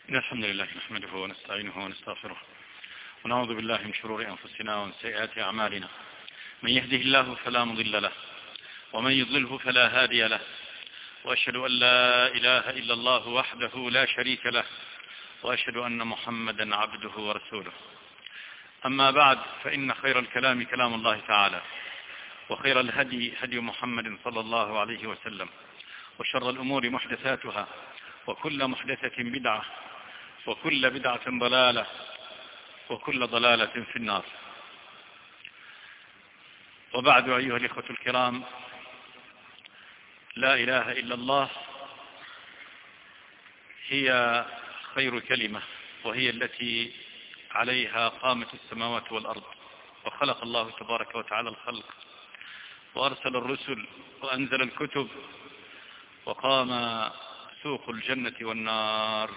إن الحمد لله نحمده ونستعينه ونستغفره ونعوذ بالله من شرور أنفسنا ومن سيئات أعمالنا. من يهده الله فلا مضل له ومن يضلله فلا هادي له، وأشهد أن لا إله إلا الله وحده لا شريك له، وأشهد أن محمدا عبده ورسوله. أما بعد، فإن خير الكلام كلام الله تعالى، وخير الهدي هدي محمد صلى الله عليه وسلم، وشر الأمور محدثاتها، وكل محدثة بدعة، وكل بدعة ضلالة، وكل ضلالة في النار. وبعد، أيها الإخوة الكرام، لا إله إلا الله هي خير كلمة، وهي التي عليها قامت السماوات والأرض، وخلق الله تبارك وتعالى الخلق، وأرسل الرسل، وأنزل الكتب، وقام سوق الجنة والنار.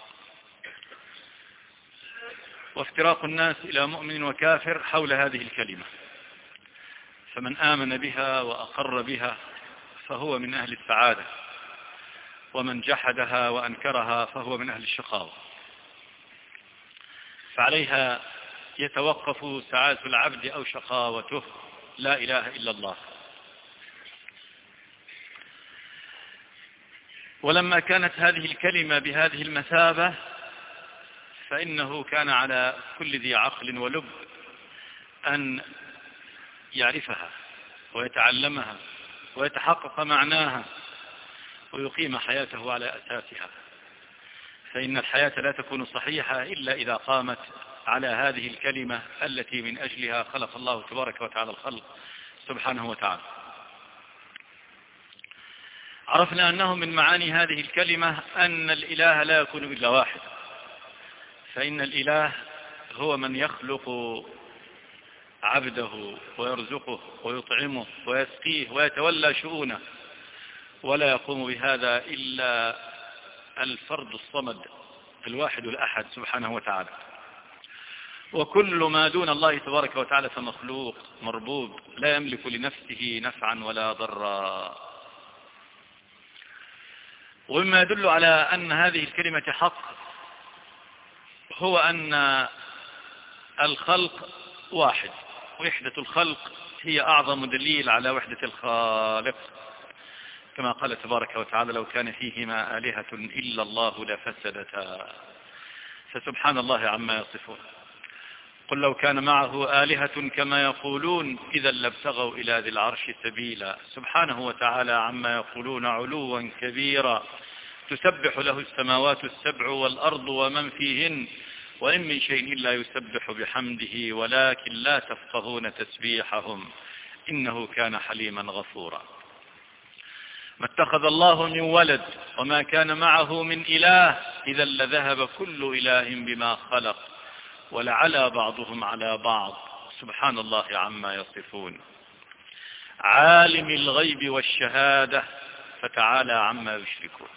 وافتراق الناس إلى مؤمن وكافر حول هذه الكلمة، فمن آمن بها وأقر بها فهو من أهل السعادة، ومن جحدها وأنكرها فهو من أهل الشقاوة. فعليها يتوقف سعادة العبد أو شقاوته، لا إله إلا الله. ولما كانت هذه الكلمة بهذه المثابة، فإنه كان على كل ذي عقل ولب أن يعرفها ويتعلمها ويتحقق معناها ويقيم حياته على أساسها، فإن الحياة لا تكون صحيحة إلا إذا قامت على هذه الكلمة التي من أجلها خلق الله تبارك وتعالى الخلق سبحانه وتعالى. عرفنا أنه من معاني هذه الكلمة أن الإله لا يكون إلا واحد، فإن الإله هو من يخلق عبده ويرزقه ويطعمه ويسقيه ويتولى شؤونه، ولا يقوم بهذا إلا الفرد الصمد الواحد الأحد سبحانه وتعالى. وكل ما دون الله تبارك وتعالى فمخلوق مربوب لا يملك لنفسه نفعا ولا ضرا. ومما يدل على أن هذه الكلمة حق هو أن الخلق واحد، وحدة الخلق هي أعظم دليل على وحدة الخالق، كما قال تبارك وتعالى: لو كان فيهما آلهة إلا الله لفسدتا. فسبحان الله عما يصفون. قل لو كان معه آلهة كما يقولون إذا لابتغوا إلى ذي العرش سبيلا. سبحانه وتعالى عما يقولون علوا كبيرا، تسبح له السماوات السبع والأرض ومن فيهن، وإن من شيء إلا يسبح بحمده ولكن لا تفقهون تسبيحهم إنه كان حليما غفورا. ما اتخذ الله من ولد وما كان معه من إله إذا لذهب كل إله بما خلق ولعلى بعضهم على بعض. سبحان الله عما يصفون. عالم الغيب والشهادة فتعالى عما يشركون.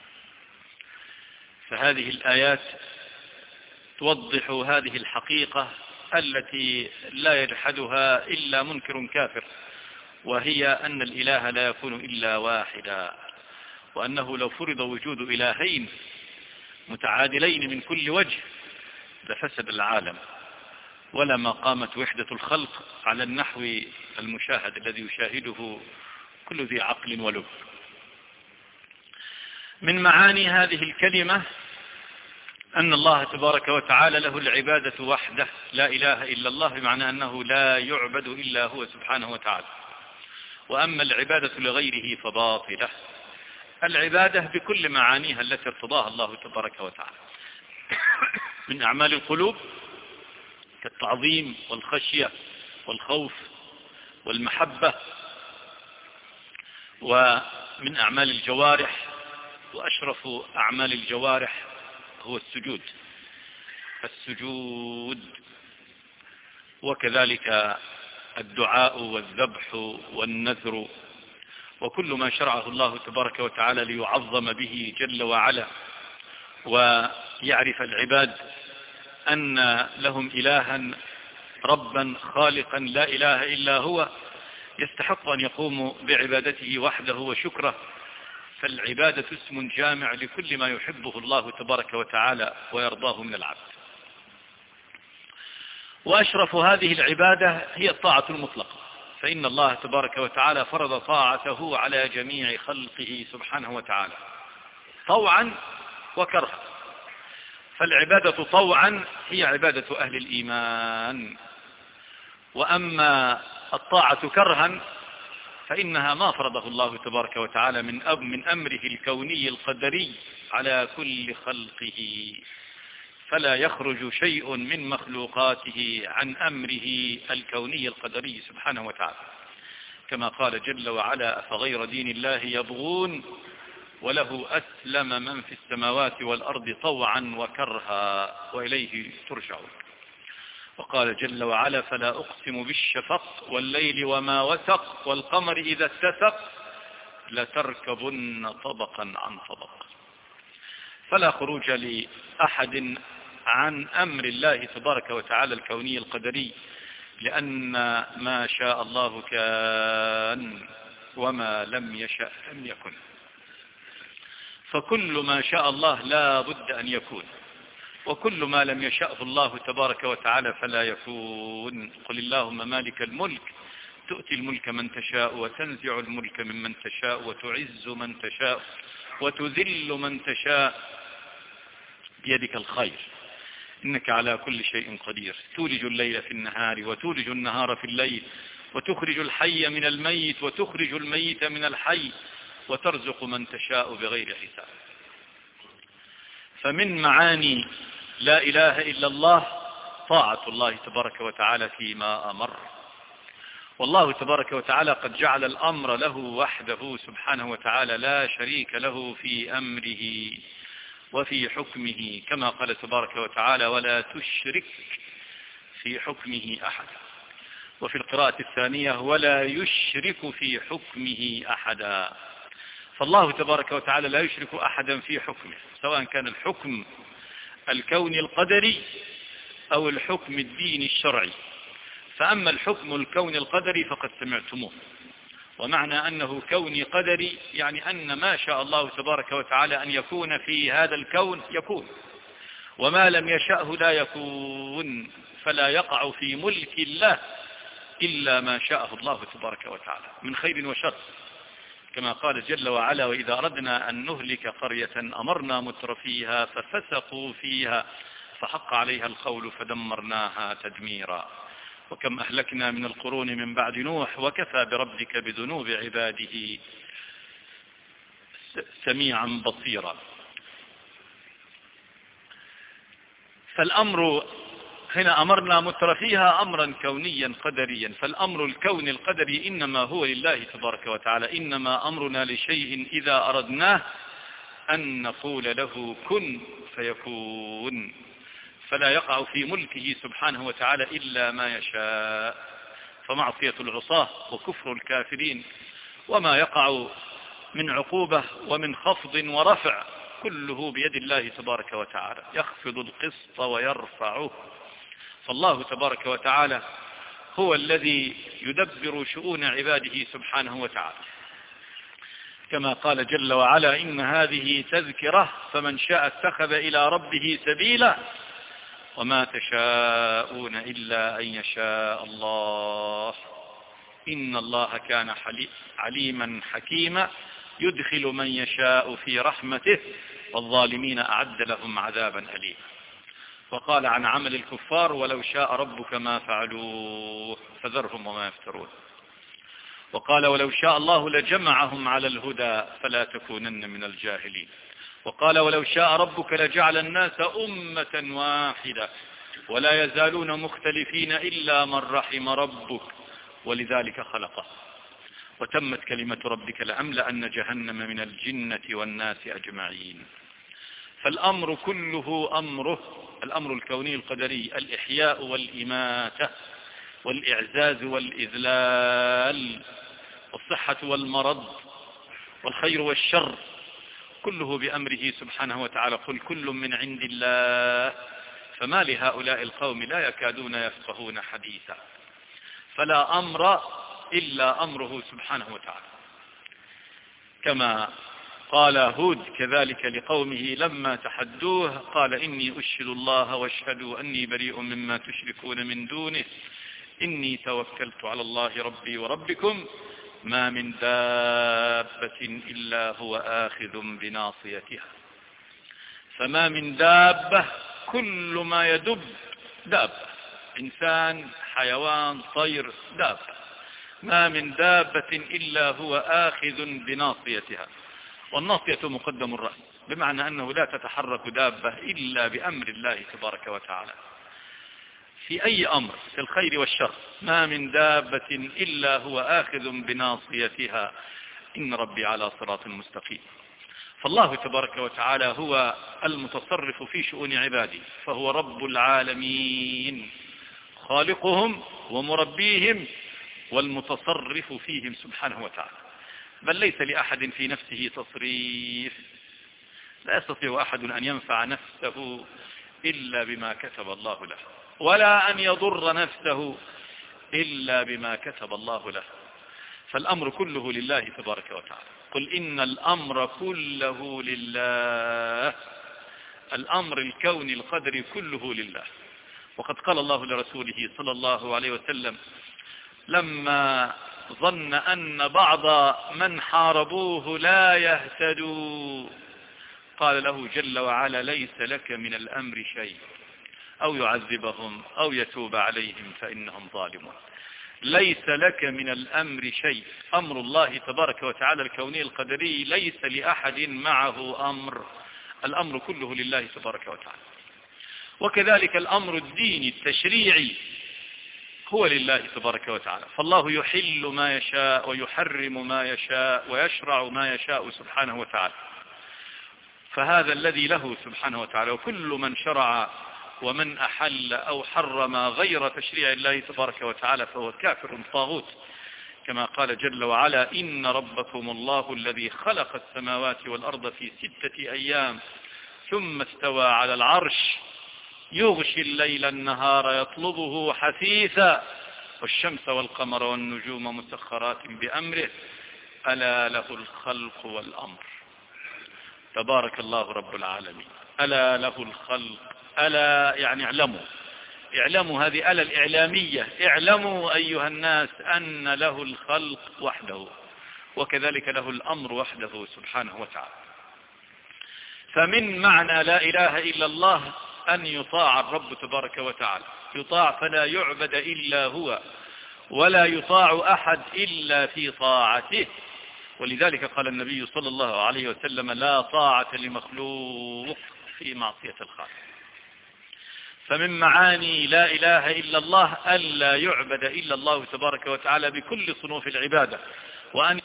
فهذه الآيات توضح هذه الحقيقة التي لا يجحدها إلا منكر كافر، وهي أن الإله لا يكون إلا واحدا، وأنه لو فرض وجود إلهين متعادلين من كل وجه لفسد العالم، ولما قامت وحدة الخلق على النحو المشاهد الذي يشاهده كل ذي عقل ولب. من معاني هذه الكلمة أن الله تبارك وتعالى له العبادة وحده، لا إله إلا الله، بمعنى أنه لا يعبد إلا هو سبحانه وتعالى. وأما العبادة لغيره فباطلة. العبادة بكل معانيها التي ارتضاها الله تبارك وتعالى من أعمال القلوب كالتعظيم والخشية والخوف والمحبة، ومن أعمال الجوارح، وأشرف أعمال الجوارح هو السجود، وكذلك الدعاء والذبح والنذر، وكل ما شرعه الله تبارك وتعالى ليعظم به جل وعلا، ويعرف العباد أن لهم إلها ربا خالقا لا إله إلا هو يستحق أن يقوموا بعبادته وحده وشكره، فالعبادة اسم جامع لكل ما يحبه الله تبارك وتعالى ويرضاه من العبد. وأشرف هذه العبادة هي الطاعة المطلقة، فإن الله تبارك وتعالى فرض طاعته على جميع خلقه سبحانه وتعالى طوعا وكرها. فالعبادة طوعا هي عبادة أهل الإيمان، وأما الطاعة كرها فإنها ما فرضه الله تبارك وتعالى من أمره الكوني القدري على كل خلقه، فلا يخرج شيء من مخلوقاته عن أمره الكوني القدري سبحانه وتعالى، كما قال جل وعلا: أفغير دين الله يبغون وله أسلم من في السماوات والأرض طوعا وكرها وإليه ترجعون. وقال جل وعلا: فلا أقسم بالشفق والليل وما وسق والقمر إذا اتسق لتركبن طبقا عن طبق. فلا خروج لأحد عن أمر الله تبارك وتعالى الكوني القدري، لأن ما شاء الله كان وما لم يشأ لم يكن، فكل ما شاء الله لا بد أن يكون، وكل ما لم يشأه الله تبارك وتعالى فلا يكون. قل اللهم مالك الملك تؤتي الملك من تشاء وتنزع الملك ممن تشاء وتعز من تشاء وتذل من تشاء بيدك الخير إنك على كل شيء قدير. تولج الليل في النهار وتولج النهار في الليل وتخرج الحي من الميت وتخرج الميت من الحي وترزق من تشاء بغير حساب. فمن معاني لا إله إلا الله طاعة الله تبارك وتعالى فيما أمر. والله تبارك وتعالى قد جعل الأمر له وحده سبحانه وتعالى لا شريك له في أمره وفي حكمه، كما قال تبارك وتعالى: ولا تشرك في حكمه أحدا. وفي القراءة الثانية: ولا يشرك في حكمه أحدا. فالله تبارك وتعالى لا يشرك أحدا في حكمه، سواء كان الحكم الكوني القدري أو الحكم الديني الشرعي. فأما الحكم الكوني القدري فقد سمعتموه، ومعنى أنه كوني قدري يعني أن ما شاء الله تبارك وتعالى أن يكون في هذا الكون يكون، وما لم يشأه لا يكون، فلا يقع في ملك الله إلا ما شاءه الله تبارك وتعالى من خير وشر، كما قال جل وعلا: وإذا أردنا أن نهلك قرية أمرنا مترفيها ففسقوا فيها فحق عليها القول فدمرناها تدميرا. وكم أهلكنا من القرون من بعد نوح وكفى بربك بذنوب عباده سميعا بصيرا. فالأمر هنا أمرنا مترفيها أمرا كونيا قدريا، فالأمر الكوني القدري إنما هو لله تبارك وتعالى. إنما أمرنا لشيء إذا أردناه أن نقول له كن فيكون، فلا يقع في ملكه سبحانه وتعالى إلا ما يشاء. فمعصية العصاة وكفر الكافرين وما يقع من عقوبة ومن خفض ورفع كله بيد الله تبارك وتعالى، يخفض القسط ويرفعه. فالله تبارك وتعالى هو الذي يدبر شؤون عباده سبحانه وتعالى، كما قال جل وعلا: إن هذه تذكرة فمن شاء اتخذ إلى ربه سبيلا وما تشاءون إلا أن يشاء الله إن الله كان عليما حكيما يدخل من يشاء في رحمته والظالمين أعد لهم عذابا أليما. وقال عن عمل الكفار: ولو شاء ربك ما فعلوه فذرهم وما يفترون. وقال: ولو شاء الله لجمعهم على الهدى فلا تكونن من الجاهلين. وقال: ولو شاء ربك لجعل الناس أمة واحدة ولا يزالون مختلفين إلا من رحم ربك ولذلك خلقه وتمت كلمة ربك لأملأن جهنم من الجنة والناس أجمعين. فالأمر كله أمره، الأمر الكوني القدري: الإحياء والإماتة والإعزاز والإذلال والصحة والمرض والخير والشر، كله بأمره سبحانه وتعالى. قل كل من عند الله فما لهؤلاء القوم لا يكادون يفقهون حديثا. فلا أمر إلا أمره سبحانه وتعالى، كما قال هود كذلك لقومه لما تحدوه قال إني أشهد الله واشهدوا أني بريء مما تشركون من دونه إني توكلت على الله ربي وربكم ما من دابة إلا هو آخذ بناصيتها. فما من دابة، كل ما يدب دابة، إنسان، حيوان، طير، دابة. ما من دابة إلا هو آخذ بناصيتها. والناصية مقدم الرأس، بمعنى أنه لا تتحرك دابة إلا بأمر الله تبارك وتعالى في أي أمر، في الخير والشر. ما من دابة إلا هو آخذ بناصيتها إن ربي على صراط مستقيم. فالله تبارك وتعالى هو المتصرف في شؤون عباده، فهو رب العالمين، خالقهم ومربيهم والمتصرف فيهم سبحانه وتعالى. بل ليس لأحد في نفسه تصريف، لا يستطيع أحد أن ينفع نفسه إلا بما كتب الله له، ولا أن يضر نفسه إلا بما كتب الله له. فالأمر كله لله تبارك وتعالى. قل إن الأمر كله لله، الأمر الكوني القدري كله لله. وقد قال الله لرسوله صلى الله عليه وسلم لما ظن أن بعض من حاربوه لا يهتدوا، قال له جل وعلا ليس لك من الأمر شيء، أو يعذبهم أو يتوب عليهم فإنهم ظالمون. ليس لك من الأمر شيء. أمر الله تبارك وتعالى الكوني القدري ليس لأحد معه أمر، الأمر كله لله تبارك وتعالى. وكذلك الأمر الديني التشريعي هو لله تبارك وتعالى. فالله يحل ما يشاء ويحرم ما يشاء ويشرع ما يشاء سبحانه وتعالى، فهذا الذي له سبحانه وتعالى. وكل من شرع ومن أحل أو حرم غير تشريع الله تبارك وتعالى فهو كافر طاغوت، كما قال جل وعلا إن ربكم الله الذي خلق السماوات والأرض في 6 أيام ثم استوى على العرش يغشي الليل النهار يطلبه حثيثا والشمس والقمر والنجوم مسخرات بأمره ألا له الخلق والأمر. تبارك الله رب العالمين. ألا له الخلق، ألا يعني اعلموا هذه ألا الإعلامية، اعلموا أيها الناس أن له الخلق وحده وكذلك له الأمر وحده سبحانه وتعالى. فمن معنى لا إله إلا الله أن يطاع الرب تبارك وتعالى، يطاع فلا يعبد إلا هو، ولا يطاع أحد إلا في طاعته. ولذلك قال النبي صلى الله عليه وسلم لا طاعة لمخلوق في معصية الخالق. فمن معاني لا إله إلا الله ألا يعبد إلا الله تبارك وتعالى بكل صنوف العبادة، وأن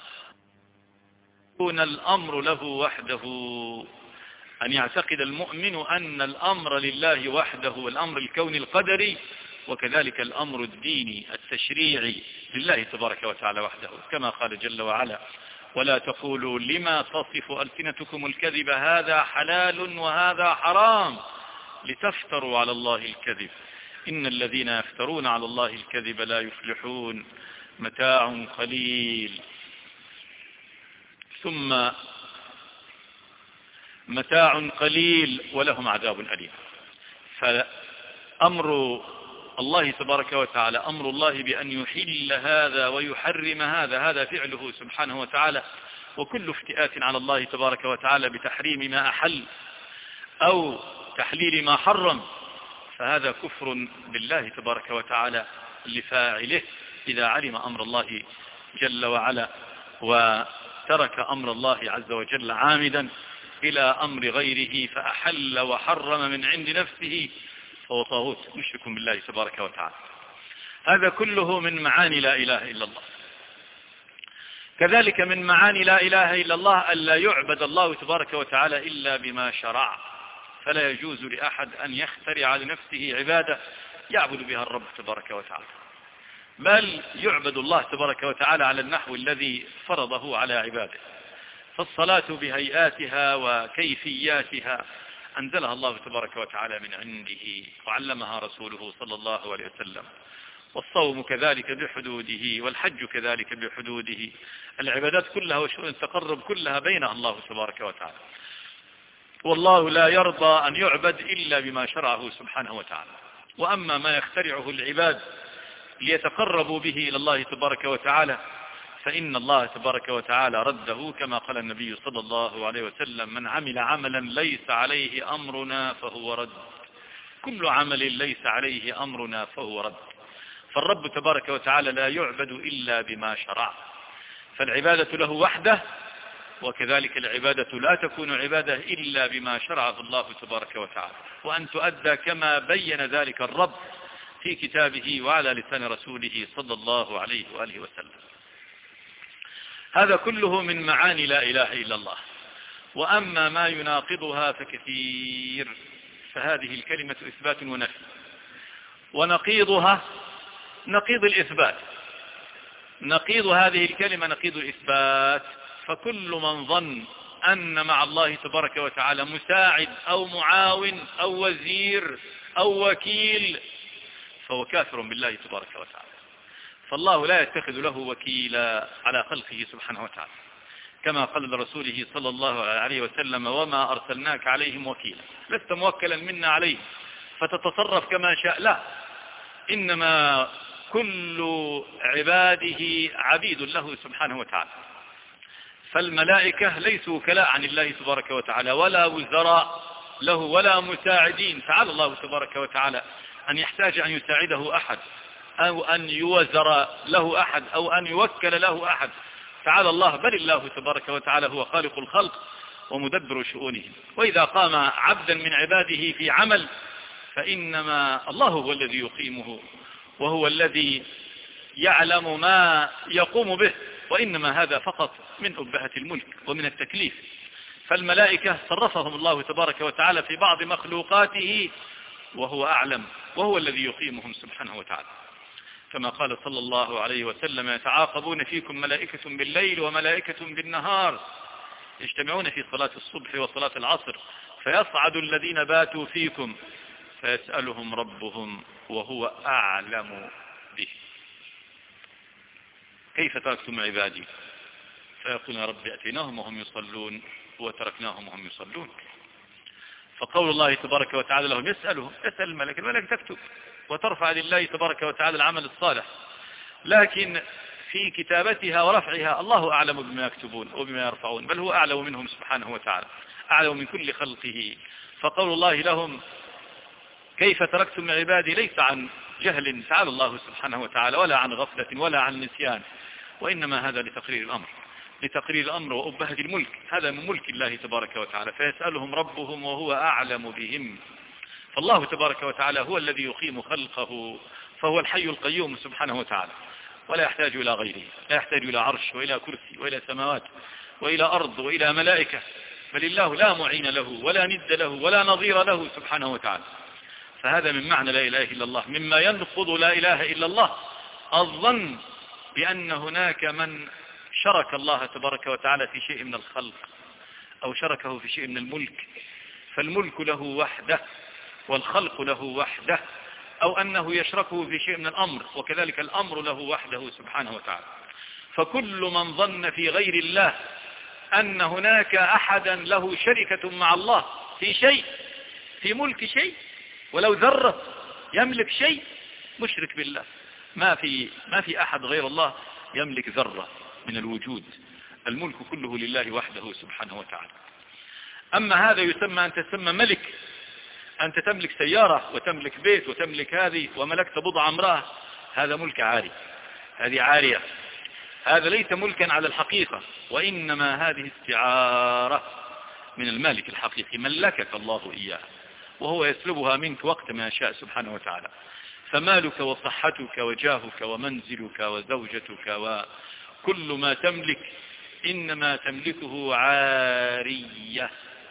يكون الأمر له وحده، أن يعتقد المؤمن أن الأمر لله وحده، والأمر الكوني القدري وكذلك الأمر الديني التشريعي لله تبارك وتعالى وحده، كما قال جل وعلا ولا تقولوا لما تصف ألسنتكم الكذب هذا حلال وهذا حرام لتفتروا على الله الكذب إن الذين يفترون على الله الكذب لا يفلحون متاع قليل ثم متاع قليل ولهم عذاب أليم. فأمر الله تبارك وتعالى أمر الله بأن يحل هذا ويحرم هذا، هذا فعله سبحانه وتعالى. وكل افتئات على الله تبارك وتعالى بتحريم ما أحل أو تحليل ما حرم فهذا كفر بالله تبارك وتعالى لفاعله إذا علم أمر الله جل وعلا وترك أمر الله عز وجل عامدا إلى أمر غيره فأحل وحرم من عند نفسه فهو طاغوت مشرك بالله تبارك وتعالى. هذا كله من معاني لا إله إلا الله. كذلك من معاني لا إله إلا الله ألا يعبد الله تبارك وتعالى إلا بما شرع، فلا يجوز لأحد أن يخترع لنفسه عبادة يعبد بها الرب تبارك وتعالى، بل يعبد الله تبارك وتعالى على النحو الذي فرضه على عباده. فالصلاة بهيئاتها وكيفياتها أنزلها الله تبارك وتعالى من عنده وعلمها رسوله صلى الله عليه وسلم، والصوم كذلك بحدوده، والحج كذلك بحدوده. العبادات كلها وشؤون التقرب كلها بينها الله تبارك وتعالى. والله لا يرضى أن يعبد إلا بما شرعه سبحانه وتعالى. وأما ما يخترعه العباد ليتقربوا به إلى الله تبارك وتعالى فإن الله تبارك وتعالى رده، كما قال النبي صلى الله عليه وسلم: من عمل عملا ليس عليه أمرنا فهو رد. كل عمل ليس عليه أمرنا فهو رد. فالرب تبارك وتعالى لا يعبد إلا بما شرع، فالعبادة له وحده، وكذلك العبادة لا تكون عبادة إلا بما شرعه الله تبارك وتعالى، وأن تؤدى كما بين ذلك الرب في كتابه وعلى لسان رسوله صلى الله عليه وآله وسلم. هذا كله من معاني لا إله إلا الله. وأما ما يناقضها فكثير، فهذه الكلمة إثبات ونفي، ونقيضها نقيض الإثبات. نقيض هذه الكلمة نقيض الإثبات. فكل من ظن أن مع الله تبارك وتعالى مساعد أو معاون أو وزير أو وكيل فهو كافر بالله تبارك وتعالى. فالله لا يتخذ له وكيلا على خلقه سبحانه وتعالى، كما قال لرسوله صلى الله عليه وسلم: وما أرسلناك عليهم وكيلا. لست موكلا منا عليهم فتتصرف كما شاء، لا، إنما كل عباده عبيد له سبحانه وتعالى. فالملائكة ليسوا وكلاء عن الله تبارك وتعالى، ولا وزراء له ولا مساعدين. تعالى الله تبارك وتعالى أن يحتاج أن يساعده أحد، أو أن يوزر له أحد، أو أن يوكل له أحد. تعالى الله، بل الله تبارك وتعالى هو خالق الخلق ومدبر شؤونهم. وإذا قام عبدا من عباده في عمل فإنما الله هو الذي يقيمه، وهو الذي يعلم ما يقوم به، وإنما هذا فقط من أبهة الملك ومن التكليف. فالملائكة صرفهم الله تبارك وتعالى في بعض مخلوقاته وهو أعلم، وهو الذي يقيمهم سبحانه وتعالى، كما قال صلى الله عليه وسلم: يتعاقبون فيكم ملائكة بالليل وملائكة بالنهار، يجتمعون في صلاة الصبح وصلاة العصر، فيصعد الذين باتوا فيكم فيسألهم ربهم وهو أعلم به: كيف تركتم عبادي؟ فيقول: يا رب أتيناهم وهم يصلون وتركناهم وهم يصلون. فقول الله تبارك وتعالى لهم: يسأل الملك، الملك تكتب وترفع لله تبارك وتعالى العمل الصالح، لكن في كتابتها ورفعها الله أعلم بما يكتبون وبما يرفعون، بل هو أعلم منهم سبحانه وتعالى، أعلم من كل خلقه. فقول الله لهم: كيف تركتم عبادي؟ ليس عن جهل تعالى الله سبحانه وتعالى، ولا عن غفلة ولا عن نسيان، وإنما هذا لتقرير الأمر، لتقرير الأمر وأبهة الملك. هذا من ملك الله تبارك وتعالى. فيسألهم ربهم وهو أعلم بهم. فالله تبارك وتعالى هو الذي يقيم خلقه، فهو الحي القيوم سبحانه وتعالى، ولا يحتاج إلى غيره، لا يحتاج إلى عرش وإلى كرسي وإلى سماوات وإلى أرض وإلى ملائكة، بل الله لا معين له ولا ند له ولا نظير له سبحانه وتعالى. فهذا من معنى لا إله إلا الله. مما ينقض لا إله إلا الله الظن بأن هناك من شرك الله تبارك وتعالى في شيء من الخلق، أو شركه في شيء من الملك، فالملك له وحده والخلق له وحده، أو أنه يشركه في شيء من الأمر، وكذلك الأمر له وحده سبحانه وتعالى. فكل من ظن في غير الله أن هناك أحدا له شركة مع الله في شيء، في ملك شيء ولو ذرة، يملك شيء، مشرك بالله. ما في أحد غير الله يملك ذرة من الوجود. الملك كله لله وحده سبحانه وتعالى. أما هذا يسمى أن تسمى ملك، أنت تملك سيارة وتملك بيت وتملك هذه وملكت بضع امرأة، هذا ملك عاري، هذه عارية، هذا ليس ملكا على الحقيقة، وإنما هذه استعارة من المالك الحقيقي، ملكك الله إياها وهو يسلبها منك وقت ما يشاء سبحانه وتعالى. فمالك وصحتك وجاهك ومنزلك وزوجتك وكل ما تملك إنما تملكه عارية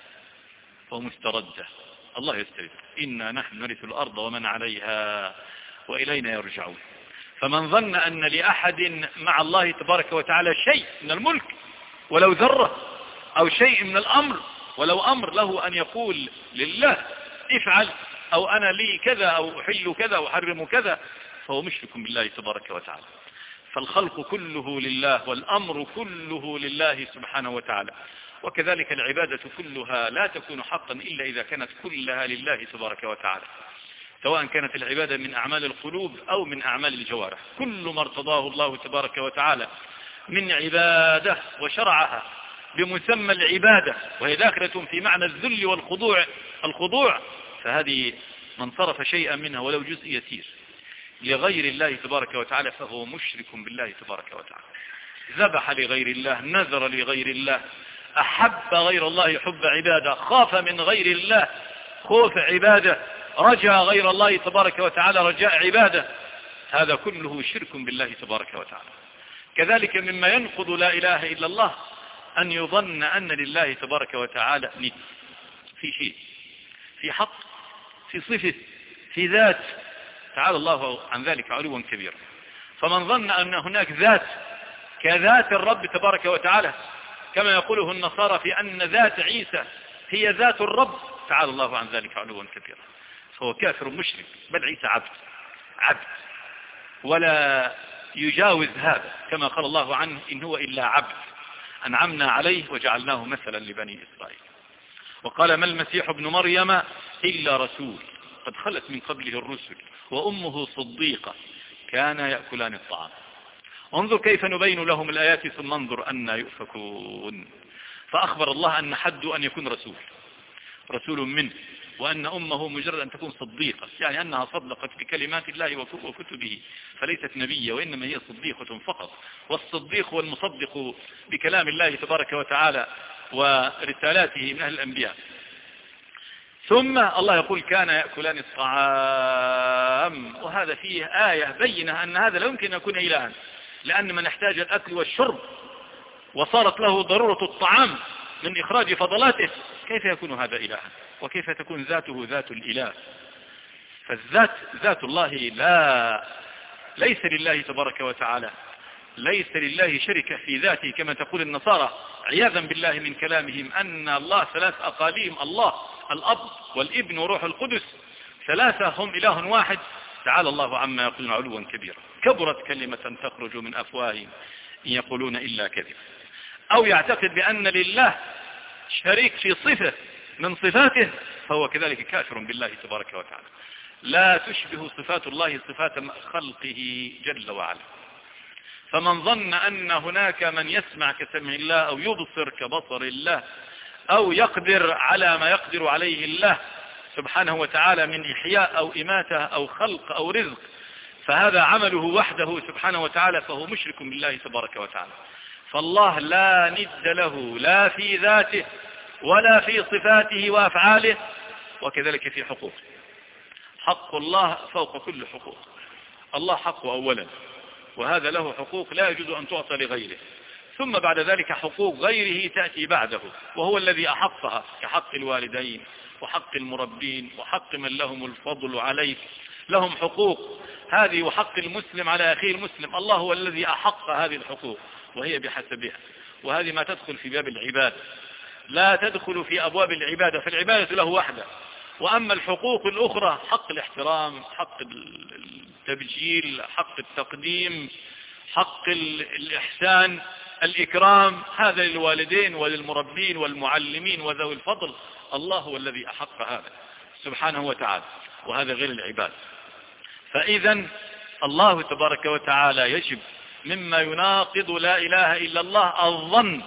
ومستردة. الله يسترد: إنا نحن نرث الأرض ومن عليها وإلينا يرجعون. فمن ظن أن لأحد مع الله تبارك وتعالى شيء من الملك ولو ذرة، أو شيء من الأمر ولو أمر له أن يقول لله افعل، أو أنا لي كذا، أو أحل كذا أو أحرم كذا، فهو مشرك بالله تبارك وتعالى. فالخلق كله لله والأمر كله لله سبحانه وتعالى، وكذلك العبادة كلها لا تكون حقا إلا إذا كانت كلها لله تبارك وتعالى، سواء كانت العبادة من أعمال القلوب أو من أعمال الجوارح. كل ما ارتضاه الله تبارك وتعالى من عبادة وشرعها بمسمى العبادة وهي داخلة في معنى الذل والخضوع، فهذه من صرف شيئا منها ولو جزء يسير لغير الله تبارك وتعالى فهو مشرك بالله تبارك وتعالى. ذبح لغير الله، نذر لغير الله، أحب غير الله حب عبادة، خاف من غير الله خوف عبادة، رجاء غير الله تبارك وتعالى رجاء عبادة، هذا كله شرك بالله تبارك وتعالى. كذلك مما ينقض لا إله إلا الله أن يظن أن لله تبارك وتعالى ند في شيء، في حق، في صفة، في ذات، تعالى الله عن ذلك علوا كبيرا. فمن ظن أن هناك ذات كذات الرب تبارك وتعالى كما يقوله النصارى في أن ذات عيسى هي ذات الرب، تعالى الله عن ذلك علوا كبيرا، فهو كافر مشرك. بل عيسى عبد ولا يجاوز هذا، كما قال الله عنه إن هو إلا عبد أنعمنا عليه وجعلناه مثلا لبني إسرائيل. وقال ما المسيح ابن مريم إلا رسول قد خلت من قبله الرسل وأمه صديقة كان يأكلان الطعام. انظر كيف نبين لهم الآيات ثم انظر أن يؤفكون. فأخبر الله أن حد أن يكون رسول منه، وأن أمه مجرد أن تكون صديقة، يعني أنها صدقت بكلمات الله وكتبه فليست نبية وإنما هي صديقة فقط. والصديق هو المصدق بكلام الله تبارك وتعالى ورسالاته من أهل الأنبياء. ثم الله يقول كان يأكلان الطعام، وهذا فيه آية بينة أن هذا لا يمكن أن يكون إلها، لأن من احتاج الأكل والشرب وصارت له ضرورة الطعام من إخراج فضلاته كيف يكون هذا إلها؟ وكيف تكون ذاته ذات الإله؟ فالذات ذات الله ليس لله تبارك وتعالى، ليس لله شركة في ذاته كما تقول النصارى عياذا بالله من كلامهم أن الله ثلاث أقاليم، الله الأب والابن وروح القدس ثلاثة هم إله واحد، تعالى الله عما يقولون علوا كبيرا. كبرت كلمة تخرج من أفواههم إن يقولون إلا كذب. أو يعتقد بأن لله شريك في صفة من صفاته فهو كذلك كافر بالله تبارك وتعالى. لا تشبه صفات الله صفات خلقه جل وعلا. فمن ظن أن هناك من يسمع كسمع الله أو يبصر كبصر الله أو يقدر على ما يقدر عليه الله سبحانه وتعالى من إحياء أو إماتة أو خلق أو رزق، فهذا عمله وحده سبحانه وتعالى فهو مشرك بالله تبارك وتعالى. فالله لا ند له لا في ذاته ولا في صفاته وأفعاله، وكذلك في حقوقه. حق الله فوق كل حقوق. الله حقه أولا، وهذا له حقوق لا يجوز أن تعطى لغيره، ثم بعد ذلك حقوق غيره تأتي بعده وهو الذي أحقها كحق الوالدين وحق المربين وحق من لهم الفضل عليك، لهم حقوق هذه، وحق المسلم على أخيه المسلم. الله هو الذي أحق هذه الحقوق وهي بحسبها، وهذه ما تدخل في باب العبادة، لا تدخل في أبواب العبادة، فالعبادة له وحده. وأما الحقوق الأخرى حق الاحترام، حق التبجيل، حق التقديم، حق الإحسان، الإكرام، هذا للوالدين وللمربين والمعلمين وذوي الفضل. الله هو الذي أحق هذا سبحانه وتعالى، وهذا غير العباد. فإذا الله تبارك وتعالى يجب مما يناقض لا إله إلا الله الظن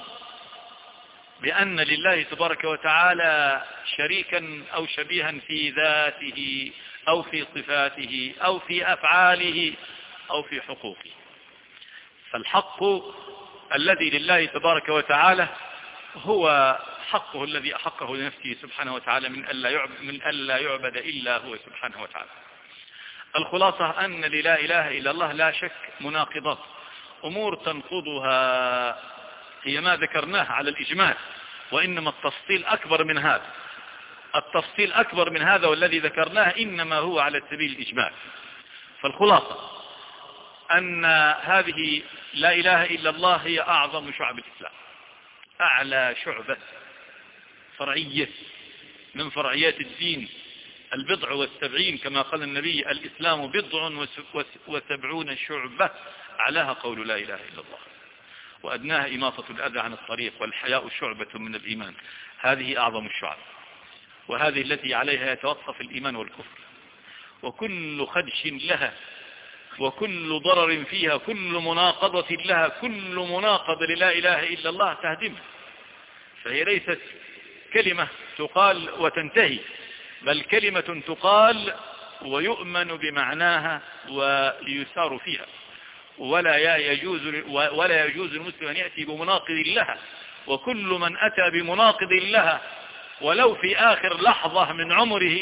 بأن لله تبارك وتعالى شريكا أو شبيها في ذاته أو في صفاته أو في أفعاله أو في حقوقه. فالحق الذي لله تبارك وتعالى هو حقه الذي أحقه لنفسه سبحانه وتعالى من ألا يعبد إلا هو سبحانه وتعالى. الخلاصة أن لا إله إلا الله لا شك مناقضات، أمور تنقضها هي ما ذكرناه على الإجمال، وإنما التفصيل أكبر من هذا. التفصيل أكبر من هذا، والذي ذكرناه إنما هو على سبيل الإجمال. فالخلاصة أن هذه لا إله إلا الله هي أعظم شعب الإسلام، أعلى شعبة فرعية من فرعيات الدين البضع والسبعين كما قال النبي: الإسلام بضع وسبعون شعبة، أعلاها قول لا إله إلا الله، وأدناها إماطة الأذى عن الطريق، والحياء شعبة من الإيمان. هذه أعظم الشعب، وهذه التي عليها يتوقف الإيمان والكفر، وكل خدش لها وكل ضرر فيها، كل مناقضة لها، كل مناقضة للا إله إلا الله تهدمها. فهي ليست كلمة تقال وتنتهي، بل كلمة تقال ويؤمن بمعناها ويسار فيها، ولا يجوز المسلم أن يأتي بمناقض لها. وكل من أتى بمناقض لها ولو في آخر لحظة من عمره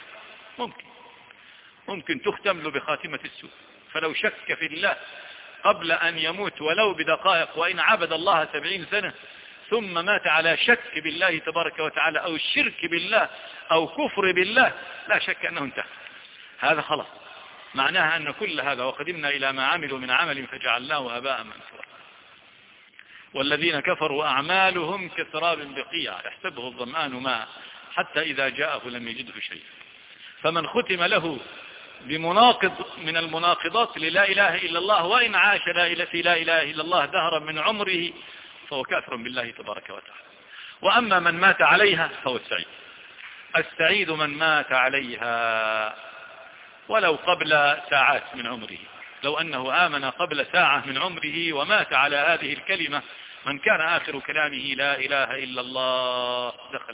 ممكن تختم له بخاتمة السوء. فلو شك في الله قبل أن يموت ولو بدقائق، وإن عبد الله 70 سنة ثم مات على شك بالله تبارك وتعالى أو الشرك بالله أو كفر بالله، لا شك أنه انتهى. هذا خلاص معناها أن كل هذا وقدمنا إلى ما عملوا من عمل فجعلناه هباء منثورا. والذين كفروا أعمالهم كسراب بقيع يحسبه الظمآن ماء حتى إذا جاءه لم يجده شيء. فمن ختم له بمناقض من المناقضات للا إله إلا الله، وإن عاش في لا إله إلا الله دهرا من عمره، فهو كافر بالله تبارك وتعالى. وأما من مات عليها فهو السعيد. السعيد من مات عليها ولو قبل ساعات من عمره. لو أنه آمن قبل ساعة من عمره ومات على هذه الكلمة، من كان آخر كلامه لا إله إلا الله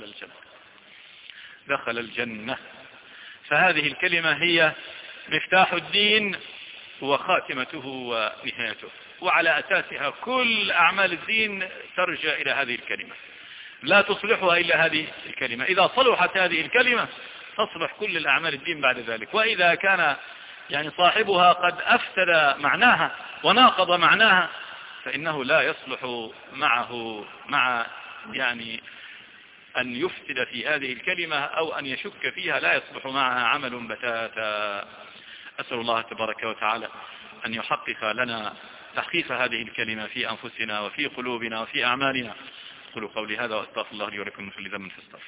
دخل الجنة. فهذه الكلمة هي مفتاح الدين وخاتمته ونهايته، وعلى أساسها كل أعمال الدين ترجع إلى هذه الكلمة، لا تصلحها إلا هذه الكلمة. إذا صلحت هذه الكلمة تصلح كل الأعمال الدين بعد ذلك. وإذا كان صاحبها قد أفسد معناها وناقض معناها، فإنه لا يصلح معه مع أن يفسد في هذه الكلمة أو أن يشك فيها، لا يصلح معها عمل بتاتا. أسأل الله تبارك وتعالى أن يحقق لنا تحقيق هذه الكلمة في أنفسنا وفي قلوبنا وفي أعمالنا. أقول قولي هذا وأستغفر الله لي ولكم من كل ذنب فاستغفروه.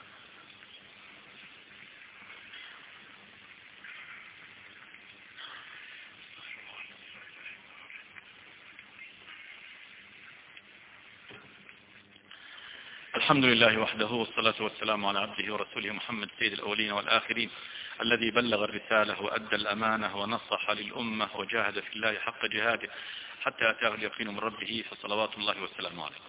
الحمد لله وحده، والصلاة والسلام على عبده ورسوله محمد سيد الأولين والآخرين، الذي بلغ الرسالة وأدى الأمانة ونصح للأمة وجاهد في الله حق جهاده حتى أتاه اليقين من ربه، فصلوات الله والسلام عليه.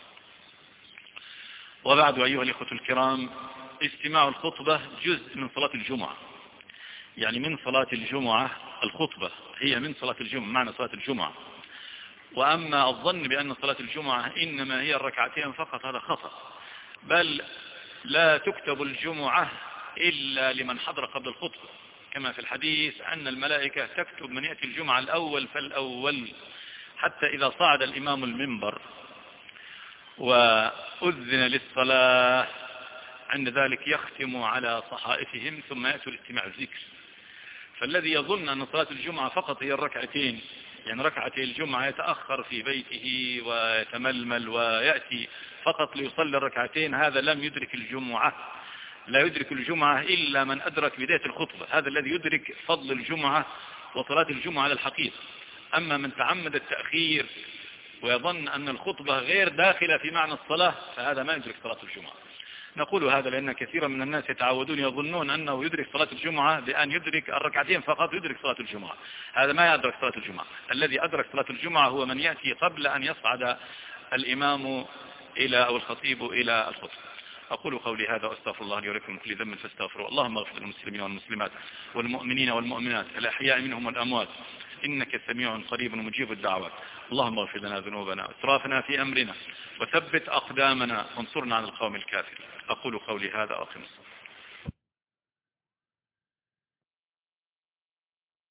وبعد، أيها الإخوة الكرام، استماع الخطبة جزء من صلاة الجمعة، من صلاة الجمعة. الخطبة هي من صلاة الجمعة، معنى صلاة الجمعة. وأما الظن بأن صلاة الجمعة إنما هي الركعتين فقط، هذا خطأ، بل لا تكتب الجمعة إلا لمن حضر قبل الخطبة، كما في الحديث أن الملائكة تكتب من يأتي الجمعة الأول فالأول، حتى إذا صعد الإمام المنبر وأذن للصلاة عند ذلك يختم على صحائفهم ثم يأتوا لاستماع الذكر. فالذي يظن أن صلاة الجمعة فقط هي الركعتين، ركعتي الجمعة، يتأخر في بيته ويتململ ويأتي فقط ليصلي الركعتين، هذا لم يدرك الجمعة. لا يدرك الجمعة إلا من أدرك بداية الخطبة، هذا الذي يدرك فضل الجمعة وصلاة الجمعة على الحقيقة. أما من تعمد التأخير ويظن أن الخطبة غير داخلة في معنى الصلاة، فهذا ما يدرك صلاة الجمعة. نقول هذا لأن كثيرا من الناس يتعودون يظنون أنه يدرك صلاة الجمعة بأن يدرك الركعتين فقط، يدرك صلاة الجمعة. هذا ما يدرك صلاة الجمعة. الذي أدرك صلاة الجمعة هو من يأتي قبل أن يصعد الإمام أو الخطيب إلى الخطبة. أقول قولي هذا وأستغفر الله لي ولكم من كل ذنب فاستغفروه. اللهم اغفر للمسلمين والمسلمات والمؤمنين والمؤمنات الأحياء منهم والأموات، إنك سميع قريب مجيب الدعوات. اللهم اغفر لنا ذنوبنا وإسرافنا في أمرنا وثبت أقدامنا وانصرنا على القوم الكافرين. أقول قولي هذا وأقم الصلاة.